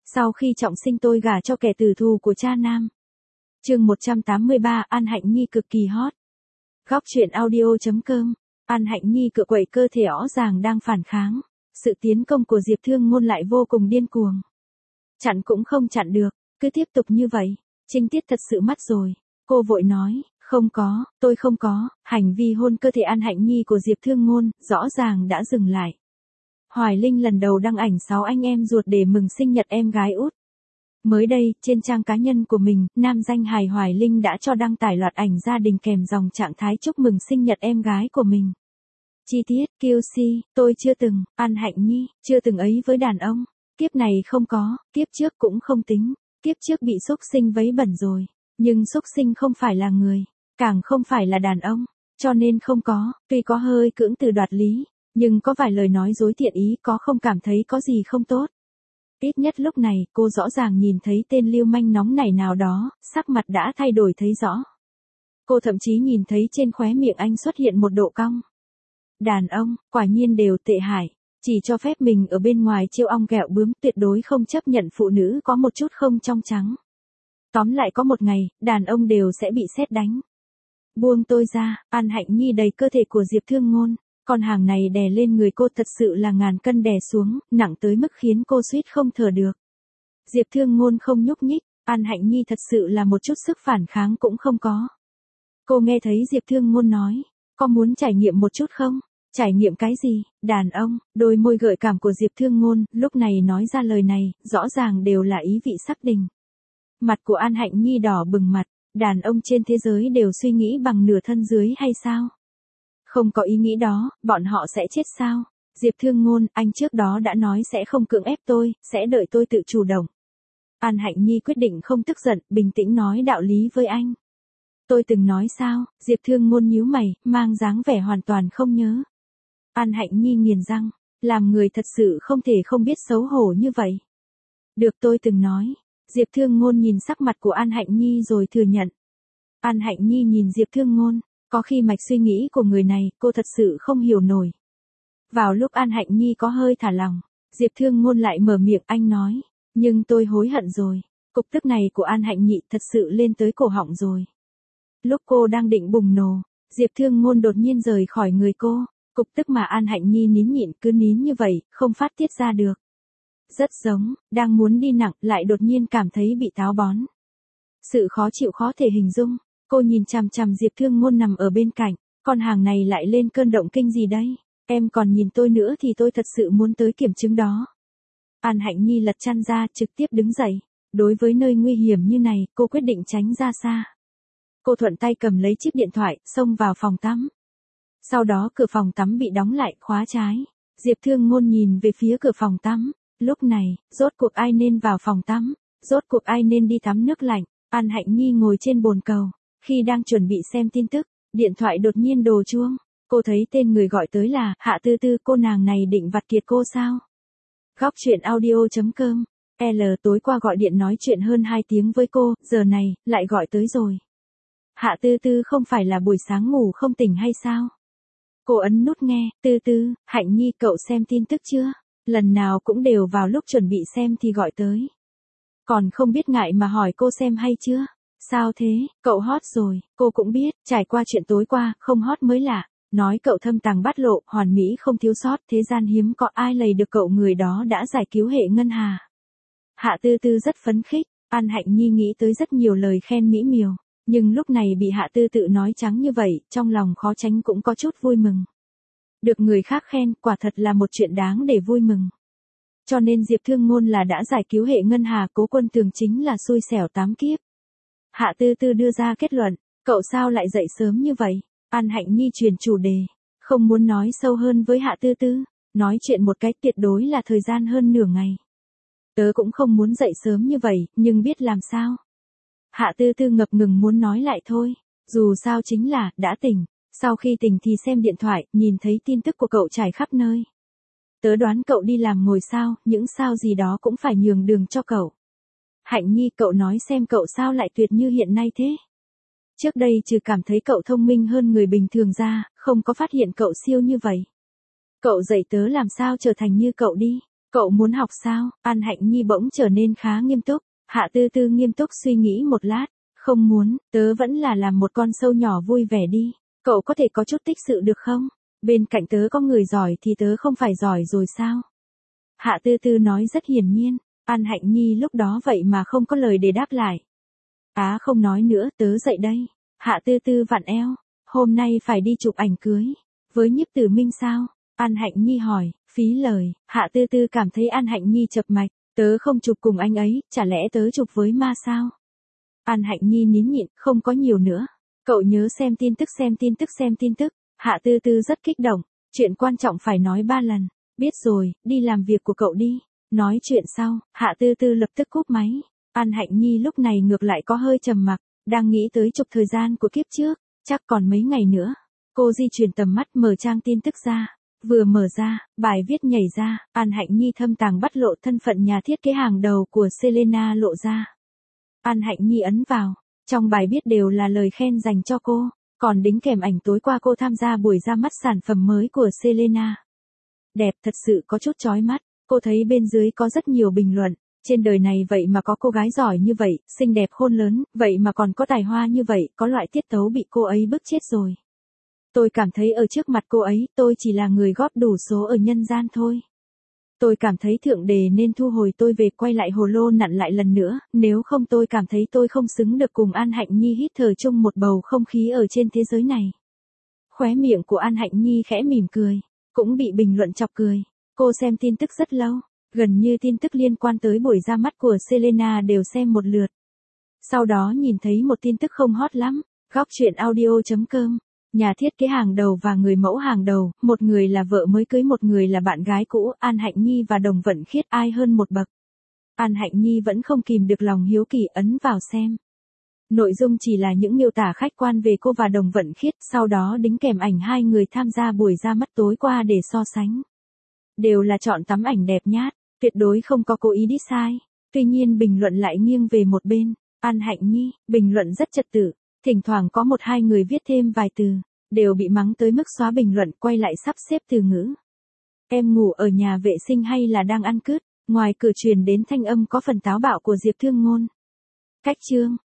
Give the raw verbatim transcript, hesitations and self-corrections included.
Sau khi trọng sinh tôi gả cho kẻ tử thù của cha nam. Chương một trăm tám mươi ba, An Hạnh Nhi cực kỳ hot. Góc truyện audio.com. An Hạnh Nhi cựa quậy cơ thể rõ ràng đang phản kháng. Sự tiến công của Diệp Thương Ngôn lại vô cùng điên cuồng. Chặn cũng không chặn được, cứ tiếp tục như vậy. Trinh Tiết thật sự mất rồi. Cô vội nói, không có, tôi không có. Hành vi hôn cơ thể An Hạnh Nhi của Diệp Thương Ngôn rõ ràng đã dừng lại. Hoài Linh lần đầu đăng ảnh sáu anh em ruột để mừng sinh nhật em gái út. Mới đây, trên trang cá nhân của mình, nam danh hài Hoài Linh đã cho đăng tải loạt ảnh gia đình kèm dòng trạng thái chúc mừng sinh nhật em gái của mình. Chi tiết, quy xê, tôi chưa từng, An Hạnh Nhi, chưa từng ấy với đàn ông. Kiếp này không có, kiếp trước cũng không tính. Kiếp trước bị xúc sinh vấy bẩn rồi. Nhưng xúc sinh không phải là người, càng không phải là đàn ông. Cho nên không có, tuy có hơi cưỡng từ đoạt lý. Nhưng có vài lời nói dối thiện ý có không cảm thấy có gì không tốt. Ít nhất lúc này cô rõ ràng nhìn thấy tên lưu manh nóng nảy nào đó, sắc mặt đã thay đổi thấy rõ. Cô thậm chí nhìn thấy trên khóe miệng anh xuất hiện một độ cong. Đàn ông, quả nhiên đều tệ hại, chỉ cho phép mình ở bên ngoài trêu ong ghẹo bướm, tuyệt đối không chấp nhận phụ nữ có một chút không trong trắng. Tóm lại có một ngày, đàn ông đều sẽ bị sét đánh. Buông tôi ra, An Hạnh Nhi đầy cơ thể của Diệp Thương Ngôn. Con hàng này đè lên người cô thật sự là ngàn cân đè xuống, nặng tới mức khiến cô suýt không thở được. Diệp Thương Ngôn không nhúc nhích, An Hạnh Nhi thật sự là một chút sức phản kháng cũng không có. Cô nghe thấy Diệp Thương Ngôn nói, có muốn trải nghiệm một chút không? Trải nghiệm cái gì? Đàn ông, đôi môi gợi cảm của Diệp Thương Ngôn, lúc này nói ra lời này, rõ ràng đều là ý vị sắc tình. Mặt của An Hạnh Nhi đỏ bừng mặt, đàn ông trên thế giới đều suy nghĩ bằng nửa thân dưới hay sao? Không có ý nghĩ đó, bọn họ sẽ chết sao? Diệp Thương Ngôn, anh trước đó đã nói sẽ không cưỡng ép tôi, sẽ đợi tôi tự chủ động. An Hạnh Nhi quyết định không tức giận, bình tĩnh nói đạo lý với anh. Tôi từng nói sao? Diệp Thương Ngôn nhíu mày, mang dáng vẻ hoàn toàn không nhớ. An Hạnh Nhi nghiền răng, làm người thật sự không thể không biết xấu hổ như vậy. Được, tôi từng nói. Diệp Thương Ngôn nhìn sắc mặt của An Hạnh Nhi rồi thừa nhận. An Hạnh Nhi nhìn Diệp Thương Ngôn. Có khi mạch suy nghĩ của người này, cô thật sự không hiểu nổi. Vào lúc An Hạnh Nhi có hơi thả lòng, Diệp Thương Ngôn lại mở miệng anh nói, nhưng tôi hối hận rồi. Cục tức này của An Hạnh Nhi thật sự lên tới cổ họng rồi. Lúc cô đang định bùng nổ, Diệp Thương Ngôn đột nhiên rời khỏi người cô, cục tức mà An Hạnh Nhi nín nhịn cứ nín như vậy, không phát tiết ra được. Rất giống, đang muốn đi nặng, lại đột nhiên cảm thấy bị táo bón. Sự khó chịu khó thể hình dung. Cô nhìn chằm chằm Diệp Thương Ngôn nằm ở bên cạnh, con hàng này lại lên cơn động kinh gì đây? Em còn nhìn tôi nữa thì tôi thật sự muốn tới kiểm chứng đó. An Hạnh Nhi lật chăn ra, trực tiếp đứng dậy. Đối với nơi nguy hiểm như này, cô quyết định tránh ra xa. Cô thuận tay cầm lấy chiếc điện thoại, xông vào phòng tắm. Sau đó cửa phòng tắm bị đóng lại, khóa trái. Diệp Thương Ngôn nhìn về phía cửa phòng tắm. Lúc này, rốt cuộc ai nên vào phòng tắm? Rốt cuộc ai nên đi tắm nước lạnh? An Hạnh Nhi ngồi trên bồn cầu. Khi đang chuẩn bị xem tin tức, điện thoại đột nhiên đổ chuông. Cô thấy tên người gọi tới là Hạ Tư Tư, cô nàng này định vặt kiệt cô sao? Góc truyện audio.com. L tối qua gọi điện nói chuyện hơn hai tiếng với cô, giờ này, lại gọi tới rồi. Hạ Tư Tư không phải là buổi sáng ngủ không tỉnh hay sao? Cô ấn nút nghe, Tư Tư, Hạnh Nhi cậu xem tin tức chưa? Lần nào cũng đều vào lúc chuẩn bị xem thì gọi tới. Còn không biết ngại mà hỏi cô xem hay chưa? Sao thế, cậu hot rồi, cô cũng biết, trải qua chuyện tối qua, không hot mới lạ. Nói cậu thâm tàng bát lộ, hoàn mỹ không thiếu sót, thế gian hiếm có ai lầy được cậu, người đó đã giải cứu hệ ngân hà. Hạ Tư Tư rất phấn khích, An Hạnh Nhi nghĩ tới rất nhiều lời khen mỹ miều, nhưng lúc này bị Hạ Tư Tư nói trắng như vậy, trong lòng khó tránh cũng có chút vui mừng. Được người khác khen, quả thật là một chuyện đáng để vui mừng. Cho nên Diệp Thương Ngôn là đã giải cứu hệ ngân hà, Cố Quân Tường chính là xui xẻo tám kiếp. Hạ Tư Tư đưa ra kết luận, cậu sao lại dậy sớm như vậy? An Hạnh Nhi chuyển chủ đề, không muốn nói sâu hơn với Hạ Tư Tư, nói chuyện một cái tuyệt đối là thời gian hơn nửa ngày. Tớ cũng không muốn dậy sớm như vậy, nhưng biết làm sao. Hạ Tư Tư ngập ngừng muốn nói lại thôi, dù sao chính là, đã tỉnh, sau khi tỉnh thì xem điện thoại, nhìn thấy tin tức của cậu trải khắp nơi. Tớ đoán cậu đi làm ngồi sao, những sao gì đó cũng phải nhường đường cho cậu. Hạnh Nhi, cậu nói xem cậu sao lại tuyệt như hiện nay thế? Trước đây trừ cảm thấy cậu thông minh hơn người bình thường ra, không có phát hiện cậu siêu như vậy. Cậu dạy tớ làm sao trở thành như cậu đi. Cậu muốn học sao? An Hạnh Nhi bỗng trở nên khá nghiêm túc. Hạ Tư Tư nghiêm túc suy nghĩ một lát. Không muốn, tớ vẫn là làm một con sâu nhỏ vui vẻ đi. Cậu có thể có chút tích sự được không? Bên cạnh tớ có người giỏi thì tớ không phải giỏi rồi sao? Hạ Tư Tư nói rất hiển nhiên. An Hạnh Nhi lúc đó vậy mà không có lời để đáp lại. Á không nói nữa, tớ dậy đây. Hạ Tư Tư vặn eo. Hôm nay phải đi chụp ảnh cưới. Với Nhiếp Tử Minh sao? An Hạnh Nhi hỏi, phí lời. Hạ Tư Tư cảm thấy An Hạnh Nhi chập mạch. Tớ không chụp cùng anh ấy, chả lẽ tớ chụp với ma sao? An Hạnh Nhi nín nhịn, không có nhiều nữa. Cậu nhớ xem tin tức xem tin tức xem tin tức. Hạ Tư Tư rất kích động. Chuyện quan trọng phải nói ba lần. Biết rồi, đi làm việc của cậu đi. Nói chuyện sau, Hạ Tư Tư lập tức cúp máy. An Hạnh Nhi lúc này ngược lại có hơi trầm mặc, đang nghĩ tới chụp thời gian của kiếp trước, chắc còn mấy ngày nữa. Cô di chuyển tầm mắt mở trang tin tức ra. Vừa mở ra, bài viết nhảy ra, An Hạnh Nhi thâm tàng bắt lộ thân phận nhà thiết kế hàng đầu của Selena lộ ra. An Hạnh Nhi ấn vào, trong bài viết đều là lời khen dành cho cô, còn đính kèm ảnh tối qua cô tham gia buổi ra mắt sản phẩm mới của Selena. Đẹp thật sự có chút chói mắt, cô thấy bên dưới có rất nhiều bình luận, trên đời này vậy mà có cô gái giỏi như vậy, xinh đẹp khôn lớn, vậy mà còn có tài hoa như vậy, có loại tiết tấu bị cô ấy bức chết rồi. Tôi cảm thấy ở trước mặt cô ấy, tôi chỉ là người góp đủ số ở nhân gian thôi. Tôi cảm thấy Thượng Đế nên thu hồi tôi về quay lại hồ lô nặn lại lần nữa, nếu không tôi cảm thấy tôi không xứng được cùng An Hạnh Nhi hít thở chung một bầu không khí ở trên thế giới này. Khóe miệng của An Hạnh Nhi khẽ mỉm cười, cũng bị bình luận chọc cười. Cô xem tin tức rất lâu, gần như tin tức liên quan tới buổi ra mắt của Selena đều xem một lượt. Sau đó nhìn thấy một tin tức không hot lắm, góc chuyện audio chấm com. Nhà thiết kế hàng đầu và người mẫu hàng đầu, một người là vợ mới cưới một người là bạn gái cũ, An Hạnh Nhi và Đồng Vận Khiết ai hơn một bậc. An Hạnh Nhi vẫn không kìm được lòng hiếu kỳ ấn vào xem. Nội dung chỉ là những miêu tả khách quan về cô và Đồng Vận Khiết, sau đó đính kèm ảnh hai người tham gia buổi ra mắt tối qua để so sánh. Đều là chọn tấm ảnh đẹp nhát, tuyệt đối không có cố ý đi sai. Tuy nhiên bình luận lại nghiêng về một bên. An Hạnh Nhi, bình luận rất trật tự. Thỉnh thoảng có một hai người viết thêm vài từ, đều bị mắng tới mức xóa bình luận quay lại sắp xếp từ ngữ. Em ngủ ở nhà vệ sinh hay là đang ăn cứt, ngoài cửa truyền đến thanh âm có phần táo bạo của Diệp Thương Ngôn. Cách chương.